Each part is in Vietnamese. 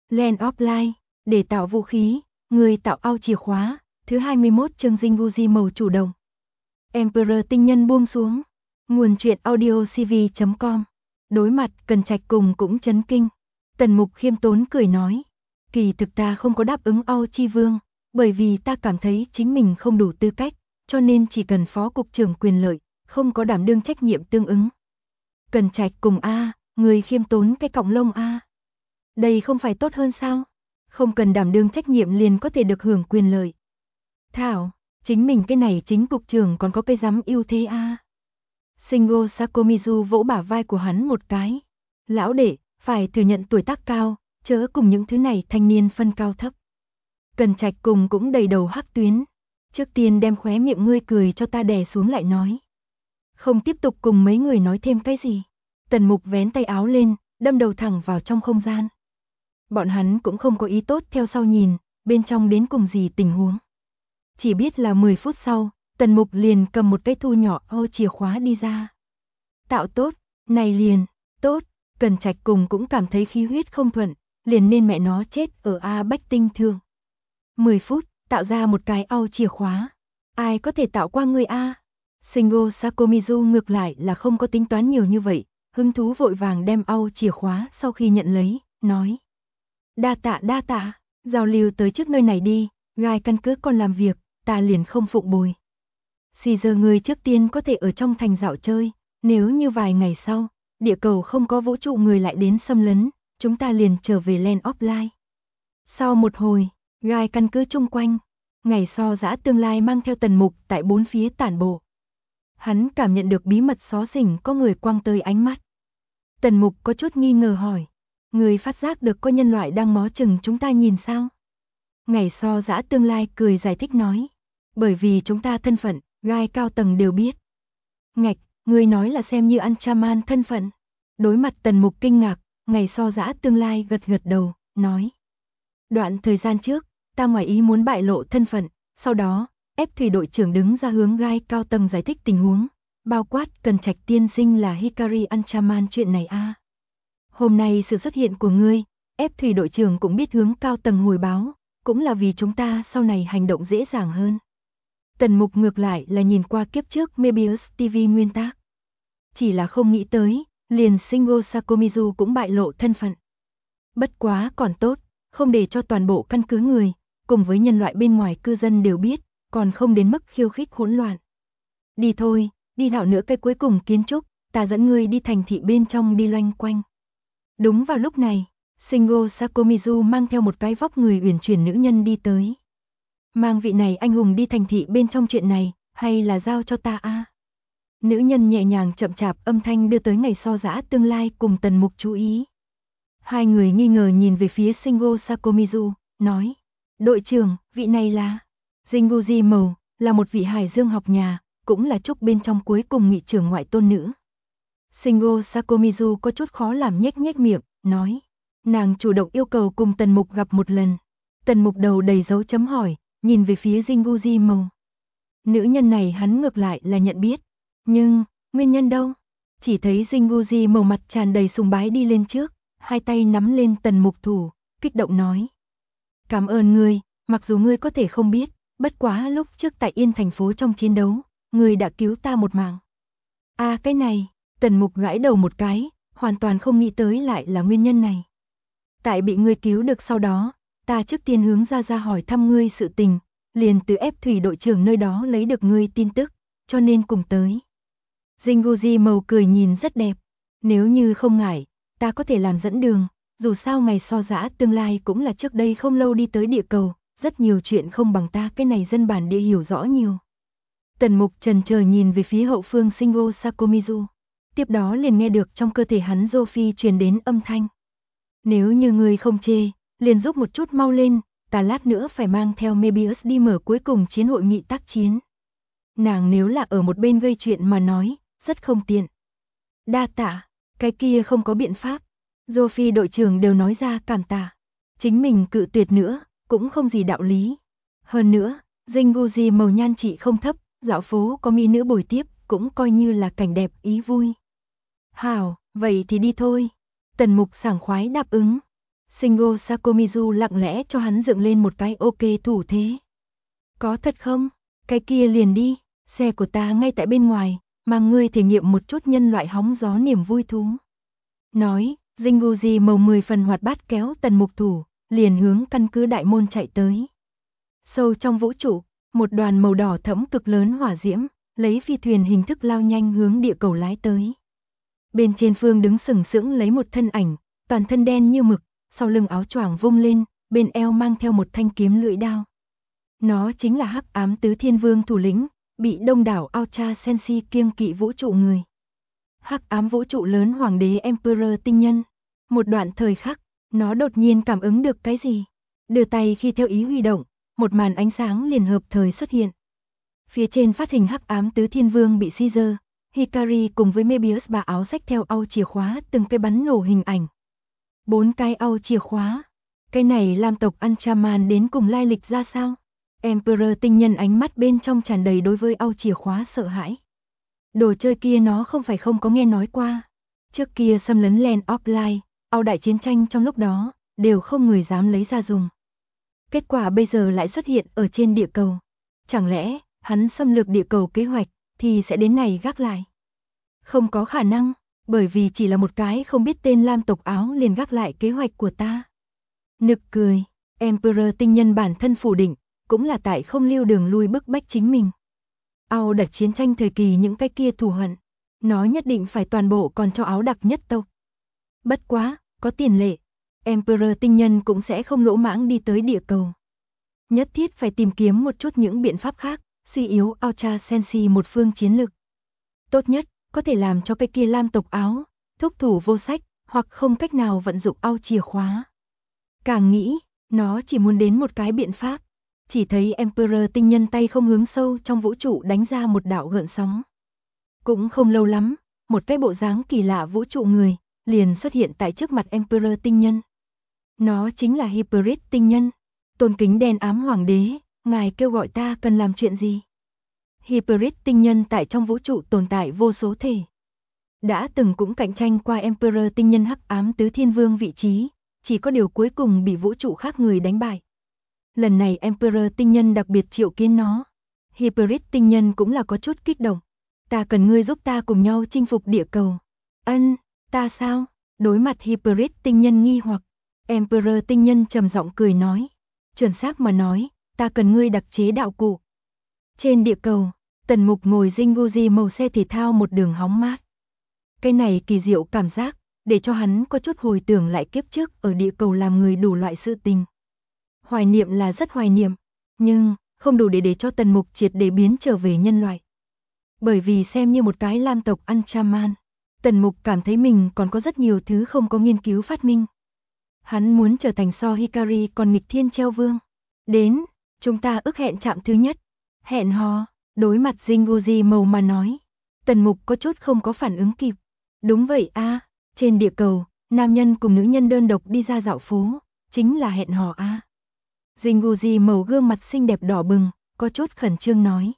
Land of Light, để tạo vũ khí, người tạo ao chìa khóa, thứ 21 chương Jinguji màu chủ động. Emperor tinh nhân buông xuống. Nguồn truyện audio cv.com. Đối mặt Cần Trạch cùng cũng chấn kinh. Tần Mục khiêm tốn cười nói. Kỳ thực ta không có đáp ứng ao chi vương, bởi vì ta cảm thấy chính mình không đủ tư cách, cho nên chỉ cần phó cục trưởng quyền lợi, không có đảm đương trách nhiệm tương ứng. Cần Trạch cùng người khiêm tốn cái cọng lông Đây không phải tốt hơn sao? Không cần đảm đương trách nhiệm liền có thể được hưởng quyền lợi. Thảo, chính mình cái này chính cục trưởng còn có cái dám ưu thế Shingo Sakomizu vỗ bả vai của hắn một cái. Lão đệ, phải thừa nhận tuổi tác cao, chớ cùng những thứ này thanh niên phân cao thấp. Cần Trạch cùng cũng đầy đầu hắc tuyến. Trước tiên đem khóe miệng ngươi cười cho ta đè xuống lại nói. Không tiếp tục cùng mấy người nói thêm cái gì. Tần Mục vén tay áo lên, đâm đầu thẳng vào trong không gian. Bọn hắn cũng không có ý tốt theo sau nhìn, bên trong đến cùng gì tình huống. Chỉ biết là 10 phút sau, Tần Mục liền cầm một cái thu nhỏ chìa khóa đi ra. Tạo tốt, này liền, tốt, Cần Trạch cùng cũng cảm thấy khí huyết không thuận, liền nên mẹ nó chết ở Bách Tinh Thương. 10 phút, tạo ra một cái chìa khóa. Ai có thể tạo qua người Shingo Sakomizu ngược lại là không có tính toán nhiều như vậy, hứng thú vội vàng đem chìa khóa sau khi nhận lấy, nói. Đa tạ, giao lưu tới trước nơi này đi, gai căn cứ còn làm việc, ta liền không phụng bồi. Giờ người trước tiên có thể ở trong thành dạo chơi, nếu như vài ngày sau, địa cầu không có vũ trụ người lại đến xâm lấn, chúng ta liền trở về Land of Light. Sau một hồi, gai căn cứ chung quanh, ngày so dã tương lai mang theo Tần Mục tại bốn phía tản bộ. Hắn cảm nhận được bí mật xó xỉnh có người quăng tới ánh mắt. Tần Mục có chút nghi ngờ hỏi. Người phát giác được có nhân loại đang ngó chừng chúng ta nhìn sao? Ngày so dã tương lai cười giải thích nói. Bởi vì chúng ta thân phận, gai cao tầng đều biết. Ngạch, người nói là xem như Anchaman thân phận. Đối mặt Tần Mục kinh ngạc, ngày so dã tương lai gật gật đầu, nói. Đoạn thời gian trước, ta ngoài ý muốn bại lộ thân phận, sau đó, ép thủy đội trưởng đứng ra hướng gai cao tầng giải thích tình huống, bao quát Cần Trạch tiên sinh là Hikari Anchaman chuyện này Hôm nay sự xuất hiện của ngươi, ép thủy đội trưởng cũng biết hướng cao tầng hồi báo, cũng là vì chúng ta sau này hành động dễ dàng hơn. Tần Mục ngược lại là nhìn qua kiếp trước Mebius TV nguyên tác. Chỉ là không nghĩ tới, liền Shingo Sakomizu cũng bại lộ thân phận. Bất quá còn tốt, không để cho toàn bộ căn cứ người, cùng với nhân loại bên ngoài cư dân đều biết, còn không đến mức khiêu khích hỗn loạn. Đi thôi, đi thảo nữa cái cuối cùng kiến trúc, ta dẫn ngươi đi thành thị bên trong đi loanh quanh. Đúng vào lúc này, Shingo Sakomizu mang theo một cái vóc người uyển chuyển nữ nhân đi tới. Mang vị này anh hùng đi thành thị bên trong chuyện này, hay là giao cho ta Nữ nhân nhẹ nhàng chậm chạp âm thanh đưa tới ngày so dã tương lai cùng Tần Mục chú ý. Hai người nghi ngờ nhìn về phía Shingo Sakomizu, nói. Đội trưởng, vị này là Jinguji Màu, là một vị hải dương học nhà, cũng là trúc bên trong cuối cùng nghị trưởng ngoại tôn nữ. Shingo Sakomizu có chút khó làm nhếch nhếch miệng, nói. Nàng chủ động yêu cầu cùng Tần Mục gặp một lần. Tần Mục đầu đầy dấu chấm hỏi, nhìn về phía Jinguji Màu. Nữ nhân này hắn ngược lại là nhận biết. Nhưng, nguyên nhân đâu? Chỉ thấy Jinguji Màu mặt tràn đầy sùng bái đi lên trước, hai tay nắm lên Tần Mục thủ, kích động nói. Cảm ơn ngươi, mặc dù ngươi có thể không biết, bất quá lúc trước tại Yên thành phố trong chiến đấu, ngươi đã cứu ta một mạng. Cái này, Tần Mục gãi đầu một cái, hoàn toàn không nghĩ tới lại là nguyên nhân này. Tại bị ngươi cứu được sau đó, ta trước tiên hướng ra hỏi thăm ngươi sự tình, liền từ ép thủy đội trưởng nơi đó lấy được ngươi tin tức, cho nên cùng tới. Jinguji Màu cười nhìn rất đẹp, nếu như không ngại, ta có thể làm dẫn đường, dù sao ngày so dã tương lai cũng là trước đây không lâu đi tới địa cầu, rất nhiều chuyện không bằng ta cái này dân bản địa hiểu rõ nhiều. Tần Mục chần chờ nhìn về phía hậu phương Shingo Sakomizu, tiếp đó liền nghe được trong cơ thể hắn Sophie truyền đến âm thanh. Nếu như ngươi không chê, liền giúp một chút mau lên, ta lát nữa phải mang theo Mebius đi mở cuối cùng chiến hội nghị tác chiến. Nàng nếu là ở một bên gây chuyện mà nói, rất không tiện. Đa tạ, cái kia không có biện pháp. Sophie đội trưởng đều nói ra cảm tạ. Chính mình cự tuyệt nữa, cũng không gì đạo lý. Hơn nữa, Jinguji Màu nhan trị không thấp, dạo phố có mỹ nữ bồi tiếp, cũng coi như là cảnh đẹp ý vui. Hảo, vậy thì đi thôi. Tần Mục sảng khoái đáp ứng. Shingo Sakomizu lặng lẽ cho hắn dựng lên một cái ok thủ thế. Có thật không? Cái kia liền đi, xe của ta ngay tại bên ngoài, mà ngươi thể nghiệm một chút nhân loại hóng gió niềm vui thú. Nói, Jinguji màu 10 phần hoạt bát kéo Tần Mục thủ, liền hướng căn cứ đại môn chạy tới. Sâu trong vũ trụ, một đoàn màu đỏ thẫm cực lớn hỏa diễm, lấy phi thuyền hình thức lao nhanh hướng địa cầu lái tới. Bên trên phương đứng sừng sững lấy một thân ảnh, toàn thân đen như mực, sau lưng áo choàng vung lên, bên eo mang theo một thanh kiếm lưỡi đao. Nó chính là Hắc Ám Tứ Thiên Vương thủ lĩnh, bị đông đảo Ultra Senshi kiêng kỵ vũ trụ người. Hắc ám vũ trụ lớn hoàng đế Emperor tinh nhân. Một đoạn thời khắc, nó đột nhiên cảm ứng được cái gì. Đưa tay khi theo ý huy động, một màn ánh sáng liền hợp thời xuất hiện. Phía trên phát hình Hắc Ám Tứ Thiên Vương bị Caesar, Hikari cùng với Mebius bà áo xách theo au chìa khóa từng cái bắn nổ hình ảnh. 4 cái au chìa khóa. Cái này Lam tộc Anchaman đến cùng lai lịch ra sao? Emperor tinh nhân ánh mắt bên trong tràn đầy đối với au chìa khóa sợ hãi. Đồ chơi kia nó không phải không có nghe nói qua. Trước kia xâm lấn Land of Light, au đại chiến tranh trong lúc đó, đều không người dám lấy ra dùng. Kết quả bây giờ lại xuất hiện ở trên địa cầu. Chẳng lẽ, hắn xâm lược địa cầu kế hoạch, thì sẽ đến này gác lại? Không có khả năng, bởi vì chỉ là một cái không biết tên Lam tộc áo liền gác lại kế hoạch của ta. Nực cười, Emperor tinh nhân bản thân phủ định, cũng là tại không lưu đường lui bức bách chính mình. Áo đặc chiến tranh thời kỳ những cái kia thù hận, nó nhất định phải toàn bộ còn cho áo đặc nhất tộc. Bất quá, có tiền lệ, Emperor tinh nhân cũng sẽ không lỗ mãng đi tới địa cầu. Nhất thiết phải tìm kiếm một chút những biện pháp khác, suy yếu Ultra Senshi một phương chiến lực. Tốt nhất, có thể làm cho cái kia Lam tộc áo, thúc thủ vô sách, hoặc không cách nào vận dụng au chìa khóa. Càng nghĩ, nó chỉ muốn đến một cái biện pháp. Chỉ thấy Emperor tinh nhân tay không hướng sâu trong vũ trụ đánh ra một đạo gợn sóng. Cũng không lâu lắm, một cái bộ dáng kỳ lạ vũ trụ người, liền xuất hiện tại trước mặt Emperor tinh nhân. Nó chính là Hybrid tinh nhân. Tôn kính đen ám hoàng đế, ngài kêu gọi ta cần làm chuyện gì? Hybrid tinh nhân tại trong vũ trụ tồn tại vô số thể. Đã từng cũng cạnh tranh qua Emperor tinh nhân Hắc Ám Tứ Thiên Vương vị trí, chỉ có điều cuối cùng bị vũ trụ khác người đánh bại. Lần này Emperor tinh nhân đặc biệt triệu kiến nó. Hybrid tinh nhân cũng là có chút kích động. Ta cần ngươi giúp ta cùng nhau chinh phục địa cầu. Ân, ta sao? Đối mặt Hybrid tinh nhân nghi hoặc, Emperor tinh nhân trầm giọng cười nói. Chuẩn xác mà nói, ta cần ngươi đặc chế đạo cụ. Trên địa cầu, Tần Mục ngồi Jinguji màu xe thể thao một đường hóng mát. Cái này kỳ diệu cảm giác, để cho hắn có chút hồi tưởng lại kiếp trước ở địa cầu làm người đủ loại sự tình. Hoài niệm là rất hoài niệm, nhưng không đủ để cho Tần Mục triệt để biến trở về nhân loại. Bởi vì xem như một cái Lam tộc Anchaman, Tần Mục cảm thấy mình còn có rất nhiều thứ không có nghiên cứu phát minh. Hắn muốn trở thành so Hikari còn nghịch thiên treo vương. Đến, chúng ta ước hẹn chạm thứ nhất. Hẹn hò, đối mặt Jinguji màu mà nói. Tần Mục có chút không có phản ứng kịp. Đúng vậy a, trên địa cầu, nam nhân cùng nữ nhân đơn độc đi ra dạo phố, chính là hẹn hò a. Jinguji màu gương mặt xinh đẹp đỏ bừng, có chút khẩn trương nói.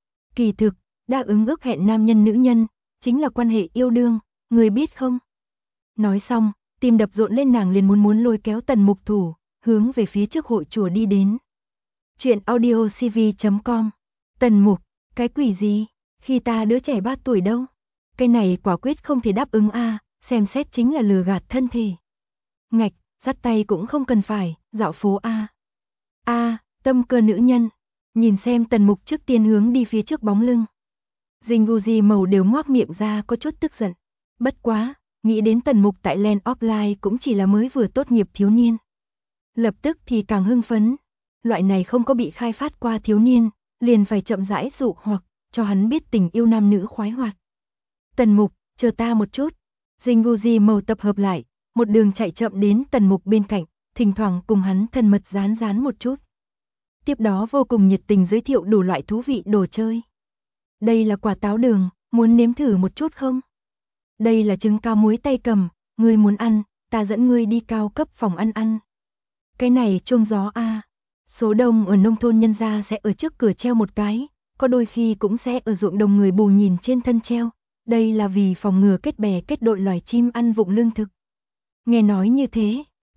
Kỳ thực, đáp ứng ước hẹn nam nhân nữ nhân, chính là quan hệ yêu đương, người biết không? Nói xong, tim đập rộn lên nàng liền muốn lôi kéo Tần Mục thủ, hướng về phía trước hội chùa đi đến. Chuyện audiocv.com. Tần Mục, cái quỷ gì? Khi ta đứa trẻ 3 tuổi đâu? Cái này quả quyết không thể đáp ứng a, xem xét chính là lừa gạt thân thể. Ngạch, dắt tay cũng không cần phải, dạo phố a. A, tâm cơ nữ nhân. Nhìn xem Tần Mục trước tiên hướng đi phía trước bóng lưng. Jinguji màu đều ngoác miệng ra có chút tức giận. Bất quá, nghĩ đến Tần Mục tại Land of Light cũng chỉ là mới vừa tốt nghiệp thiếu niên. Lập tức thì càng hưng phấn. Loại này không có bị khai phát qua thiếu niên, liền phải chậm rãi dụ hoặc cho hắn biết tình yêu nam nữ khoái hoạt. Tần Mục, chờ ta một chút. Jinguji màu tập hợp lại, một đường chạy chậm đến Tần Mục bên cạnh, thỉnh thoảng cùng hắn thân mật dán một chút. Tiếp đó vô cùng nhiệt tình giới thiệu đủ loại thú vị đồ chơi. Đây là quả táo đường, muốn nếm thử một chút không? Đây là trứng cao muối tay cầm, ngươi muốn ăn, ta dẫn ngươi đi cao cấp phòng ăn. Cái này chuông gió a. Số đông ở nông thôn nhân gia sẽ ở trước cửa treo một cái, có đôi khi cũng sẽ ở ruộng đồng người bù nhìn trên thân treo. Đây là vì phòng ngừa kết bè kết đội loài chim ăn vụng lương thực. Nghe nói như thế,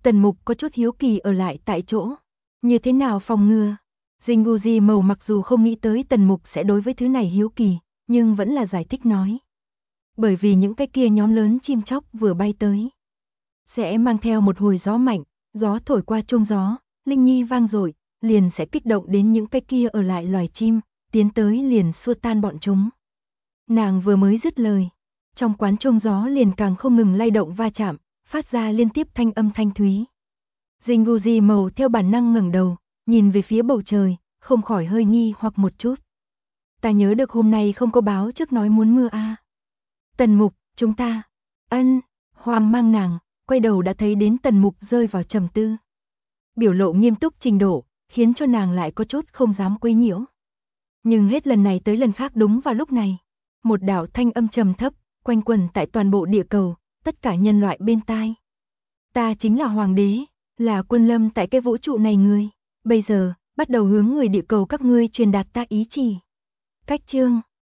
Tần Mục có chút hiếu kỳ ở lại tại chỗ. Như thế nào phòng ngừa? Jinguji Mầu mặc dù không nghĩ tới Tần Mục sẽ đối với thứ này hiếu kỳ, nhưng vẫn là giải thích nói. Bởi vì những cái kia nhóm lớn chim chóc vừa bay tới, sẽ mang theo một hồi gió mạnh, gió thổi qua chuông gió, linh nhi vang dội, liền sẽ kích động đến những cái kia ở lại loài chim, tiến tới liền xua tan bọn chúng. Nàng vừa mới dứt lời, trong quán chuông gió liền càng không ngừng lay động va chạm, phát ra liên tiếp thanh âm thanh thúy. Jinguji Mầu theo bản năng ngẩng đầu, nhìn về phía bầu trời, không khỏi hơi nghi hoặc một chút. Ta nhớ được hôm nay không có báo trước nói muốn mưa à. Tần Mục, chúng ta. Hoang mang nàng, quay đầu đã thấy đến Tần Mục rơi vào trầm tư. Biểu lộ nghiêm túc trình độ, khiến cho nàng lại có chút không dám quấy nhiễu. Nhưng hết lần này tới lần khác đúng vào lúc này, một đạo thanh âm trầm thấp, quanh quẩn tại toàn bộ địa cầu, tất cả nhân loại bên tai. Ta chính là hoàng đế, là quân lâm tại cái vũ trụ này người. Bây giờ, bắt đầu hướng người địa cầu các ngươi truyền đạt ta ý chỉ. Cách chương